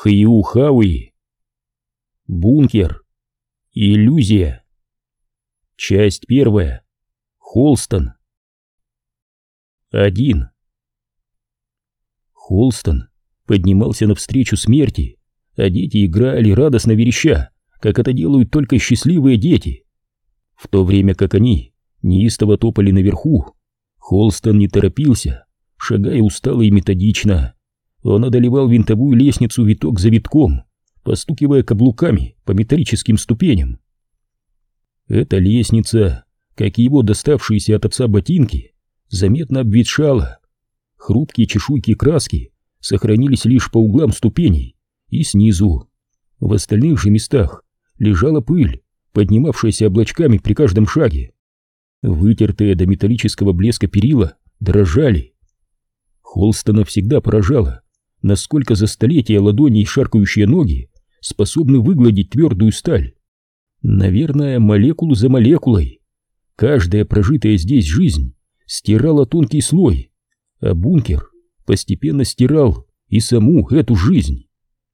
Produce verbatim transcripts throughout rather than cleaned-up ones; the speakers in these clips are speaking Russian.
Хью Хауи. Бункер. Иллюзия. Часть первая. Холстон. Один. Холстон поднимался навстречу смерти, а дети играли, радостно вереща, как это делают только счастливые дети. В то время как они неистово топали наверху, Холстон не торопился, шагая устало и методично. Он одолевал винтовую лестницу виток за витком, постукивая каблуками по металлическим ступеням. Эта лестница, как и его доставшиеся от отца ботинки, заметно обветшала. Хрупкие чешуйки краски сохранились лишь по углам ступеней и снизу. В остальных же местах лежала пыль, поднимавшаяся облачками при каждом шаге. Вытертые до металлического блеска перила дрожали. Холстона всегда поражало, насколько за столетия ладони и шаркающие ноги способны выгладить твердую сталь. Наверное, молекулу за молекулой. Каждая прожитая здесь жизнь стирала тонкий слой, а бункер постепенно стирал и саму эту жизнь.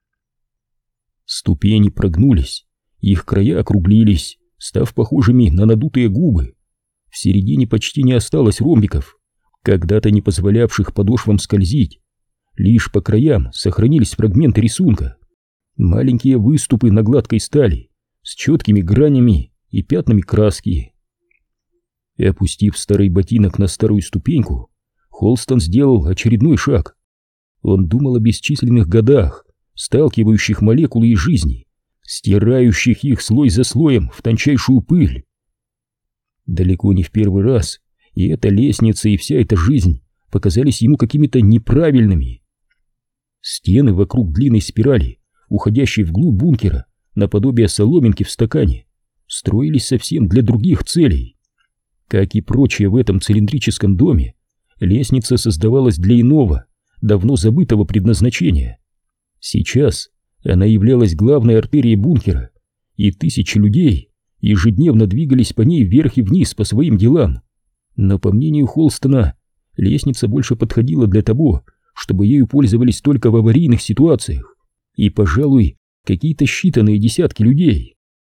Ступени прогнулись, их края округлились, став похожими на надутые губы. В середине почти не осталось ромбиков, когда-то не позволявших подошвам скользить. Лишь по краям сохранились фрагменты рисунка, маленькие выступы на гладкой стали с четкими гранями и пятнами краски. И опустив старый ботинок на старую ступеньку, Холстон сделал очередной шаг. Он думал о бесчисленных годах, сталкивающих молекулы и жизни, стирающих их слой за слоем в тончайшую пыль. Далеко не в первый раз и эта лестница, и вся эта жизнь показались ему какими-то неправильными. Стены вокруг длинной спирали, уходящей вглубь бункера, наподобие соломинки в стакане, строились совсем для других целей. Как и прочее в этом цилиндрическом доме, лестница создавалась для иного, давно забытого предназначения. Сейчас она являлась главной артерией бункера, и тысячи людей ежедневно двигались по ней вверх и вниз по своим делам. Но, по мнению Холстона, лестница больше подходила для того, чтобы ею пользовались только в аварийных ситуациях, и, пожалуй, какие-то считанные десятки людей.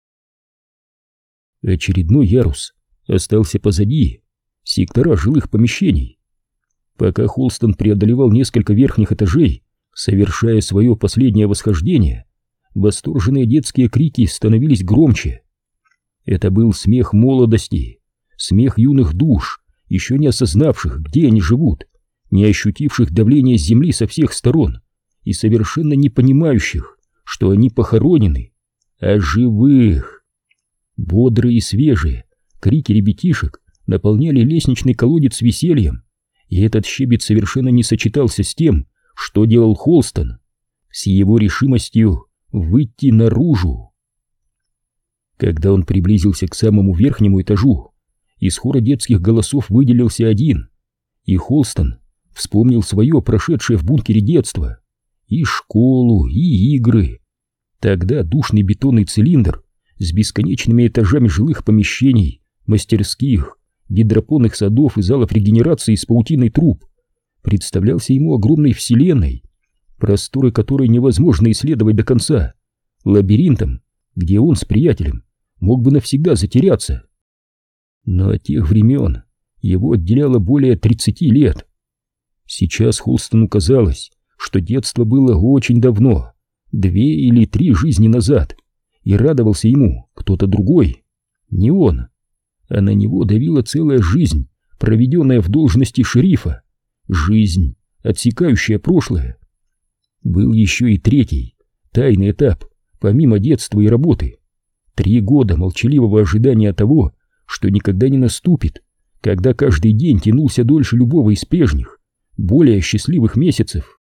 Очередной ярус остался позади, сектора жилых помещений. Пока Холстон преодолевал несколько верхних этажей, совершая свое последнее восхождение, восторженные детские крики становились громче. Это был смех молодости, смех юных душ, еще не осознавших, где они живут, не ощутивших давление земли со всех сторон и совершенно не понимающих, что они похоронены, а живых. Бодрые и свежие крики ребятишек наполняли лестничный колодец весельем, и этот щебет совершенно не сочетался с тем, что делал Холстон, с его решимостью выйти наружу. Когда он приблизился к самому верхнему этажу, из хора детских голосов выделился один, и Холстон вспомнил свое прошедшее в бункере детство, и школу, и игры. Тогда душный бетонный цилиндр с бесконечными этажами жилых помещений, мастерских, гидропонных садов и залов регенерации с паутиной труб представлялся ему огромной вселенной, просторы которой невозможно исследовать до конца, лабиринтом, где он с приятелем мог бы навсегда затеряться. Но от тех времен его отделяло более тридцати лет. Сейчас Холстону казалось, что детство было очень давно, две или три жизни назад, и радовался ему кто-то другой, не он, а на него давила целая жизнь, проведенная в должности шерифа, жизнь, отсекающая прошлое. Был еще и третий, тайный этап, помимо детства и работы. Три года молчаливого ожидания того, что никогда не наступит, когда каждый день тянулся дольше любого из прежних, более счастливых месяцев.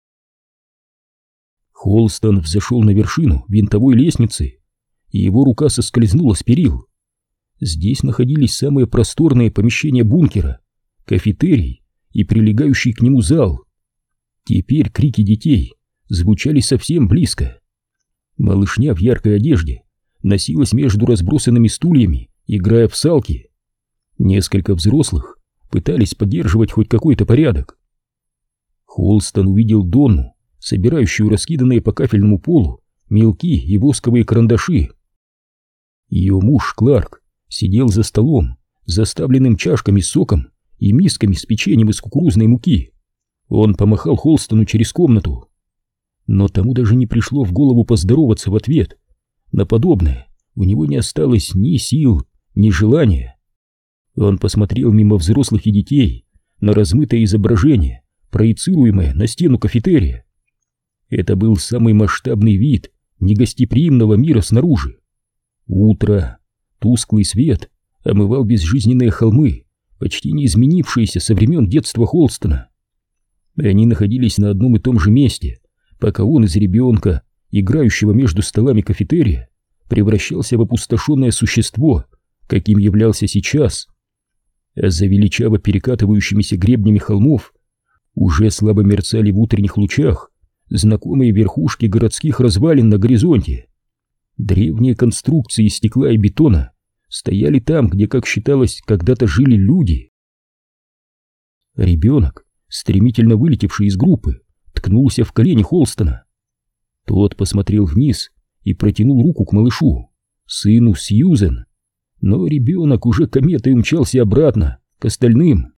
Холстон взошел на вершину винтовой лестницы, и его рука соскользнула с перил. Здесь находились самые просторные помещения бункера, кафетерий и прилегающий к нему зал. Теперь крики детей звучали совсем близко. Малышня в яркой одежде носилась между разбросанными стульями, играя в салки. Несколько взрослых пытались поддерживать хоть какой-то порядок. Холстон увидел Донну собирающую раскиданные по кафельному полу мелки и восковые карандаши. Ее муж Кларк сидел за столом, заставленным чашками с соком и мисками с печеньем из кукурузной муки. Он помахал Холстону через комнату. Но тому даже не пришло в голову поздороваться в ответ. На подобное у него не осталось ни сил, ни желания. Он посмотрел мимо взрослых и детей на размытое изображение, проецируемое на стену кафетерия. Это был самый масштабный вид негостеприимного мира снаружи. Утро, тусклый свет омывал безжизненные холмы, почти не изменившиеся со времен детства Холстона. Они находились на одном и том же месте, пока он из ребенка, играющего между столами кафетерия, превращался в опустошенное существо, каким являлся сейчас. А за величаво перекатывающимися гребнями холмов уже слабо мерцали в утренних лучах знакомые верхушки городских развалин на горизонте. Древние конструкции из стекла и бетона стояли там, где, как считалось, когда-то жили люди. Ребенок, стремительно вылетевший из группы, ткнулся в колени Холстона. Тот посмотрел вниз и протянул руку к малышу, сыну Сьюзен, но ребенок уже кометой умчался обратно, к остальным.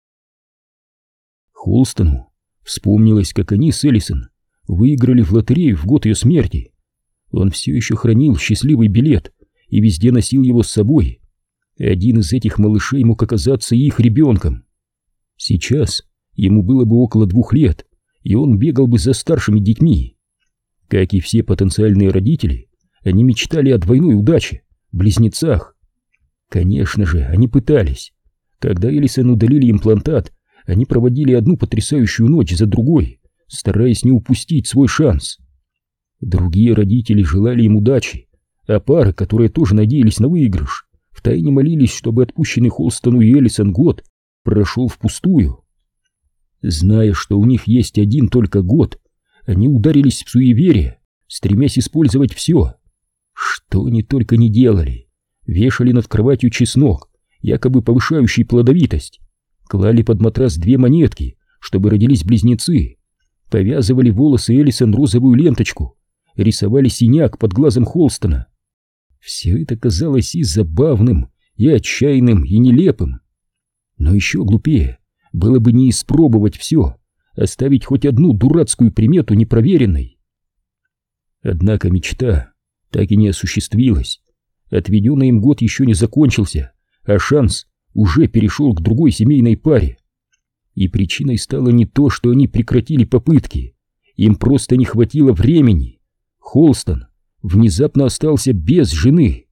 Холстону вспомнилось, как они с Эллисон выиграли в лотерею в год ее смерти. Он все еще хранил счастливый билет и везде носил его с собой. Один из этих малышей мог оказаться их ребенком. Сейчас ему было бы около двух лет, и он бегал бы за старшими детьми. Как и все потенциальные родители, они мечтали о двойной удаче, близнецах. Конечно же, они пытались. Когда Эллисон удалили имплантат, они проводили одну потрясающую ночь за другой, стараясь не упустить свой шанс. Другие родители желали им удачи, а пары, которые тоже надеялись на выигрыш, втайне молились, чтобы отпущенный Холстону и Эллисон год прошел впустую. Зная, что у них есть один только год, они ударились в суеверие, стремясь использовать все. Что они только не делали. Вешали над кроватью чеснок, якобы повышающий плодовитость, клали под матрас две монетки, чтобы родились близнецы, повязывали волосы Эллисон розовую ленточку, рисовали синяк под глазом Холстона. Все это казалось и забавным, и отчаянным, и нелепым. Но еще глупее было бы не испробовать все, оставить хоть одну дурацкую примету непроверенной. Однако мечта так и не осуществилась. Отведенный им год еще не закончился, а шанс уже перешел к другой семейной паре. И причиной стало не то, что они прекратили попытки, им просто не хватило времени. Холстон внезапно остался без жены.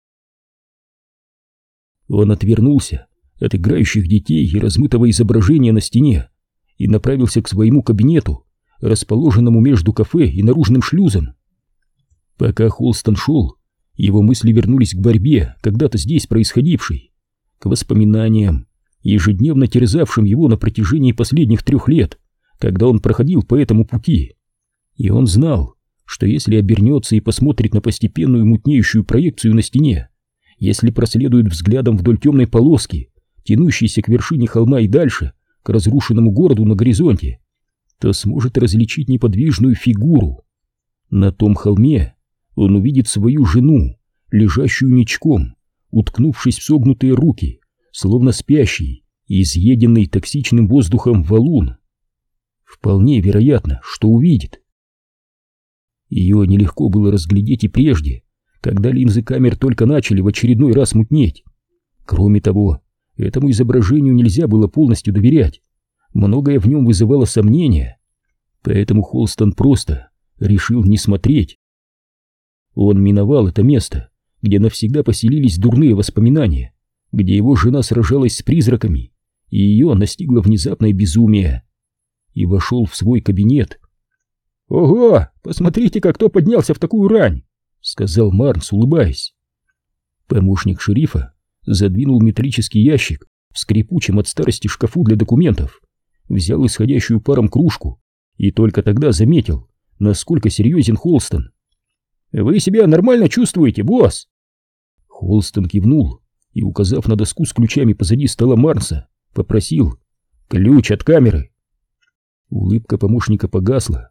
Он отвернулся от играющих детей и размытого изображения на стене и направился к своему кабинету, расположенному между кафе и наружным шлюзом. Пока Холстон шел, его мысли вернулись к борьбе, когда-то здесь происходившей, к воспоминаниям, ежедневно терзавшим его на протяжении последних трех лет, когда он проходил по этому пути. И он знал, что если обернется и посмотрит на постепенную мутнеющую проекцию на стене, если проследует взглядом вдоль темной полоски, тянущейся к вершине холма и дальше, к разрушенному городу на горизонте, то сможет различить неподвижную фигуру. На том холме он увидит свою жену, лежащую ничком, уткнувшись в согнутые руки, словно спящий и изъеденный токсичным воздухом валун. Вполне вероятно, что увидит. Ее нелегко было разглядеть и прежде, когда линзы камер только начали в очередной раз мутнеть. Кроме того, этому изображению нельзя было полностью доверять. Многое в нем вызывало сомнения. Поэтому Холстон просто решил не смотреть. Он миновал это место, где навсегда поселились дурные воспоминания, где его жена сражалась с призраками, и ее настигло внезапное безумие, и вошел в свой кабинет. «Ого, посмотрите-ка, кто поднялся в такую рань!» — сказал Марнс, улыбаясь. Помощник шерифа задвинул металлический ящик в скрипучем от старости шкафу для документов, взял исходящую паром кружку и только тогда заметил, насколько серьезен Холстон. «Вы себя нормально чувствуете, босс?» Холстон кивнул и, указав на доску с ключами позади стола Марнса, попросил: «Ключ от камеры». Улыбка помощника погасла.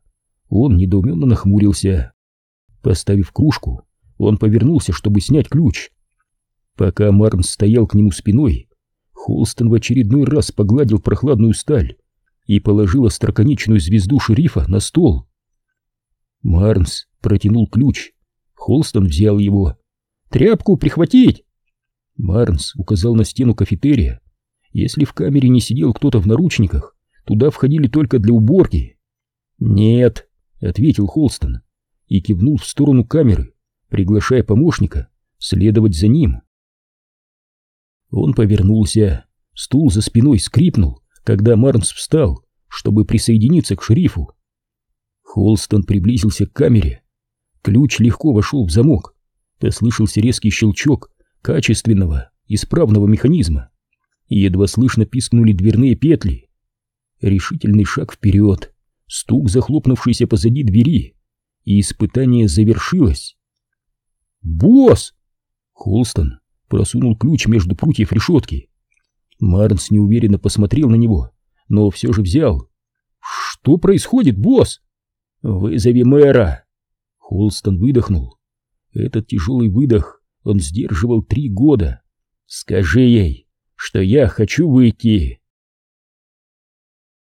Он недоуменно нахмурился. Поставив кружку, он повернулся, чтобы снять ключ. Пока Марнс стоял к нему спиной, Холстон в очередной раз погладил прохладную сталь и положил остроконечную звезду шерифа на стол. Марнс протянул ключ. Холстон взял его. «Тряпку прихватить!» Марнс указал на стену кафетерия. Если в камере не сидел кто-то в наручниках, туда входили только для уборки. «Нет», — ответил Холстон и кивнул в сторону камеры, приглашая помощника следовать за ним. Он повернулся. Стул за спиной скрипнул, когда Марнс встал, чтобы присоединиться к шерифу. Холстон приблизился к камере. Ключ легко вошел в замок. Послышался резкий щелчок качественного, исправного механизма. Едва слышно пискнули дверные петли. Решительный шаг вперед, стук захлопнувшейся позади двери, и испытание завершилось. «Босс!» Холстон просунул ключ между прутьев решетки. Марнс неуверенно посмотрел на него, но все же взял. «Что происходит, босс?» «Вызови мэра!» Холстон выдохнул. Этот тяжелый выдох он сдерживал три года. «Скажи ей, что я хочу выйти!»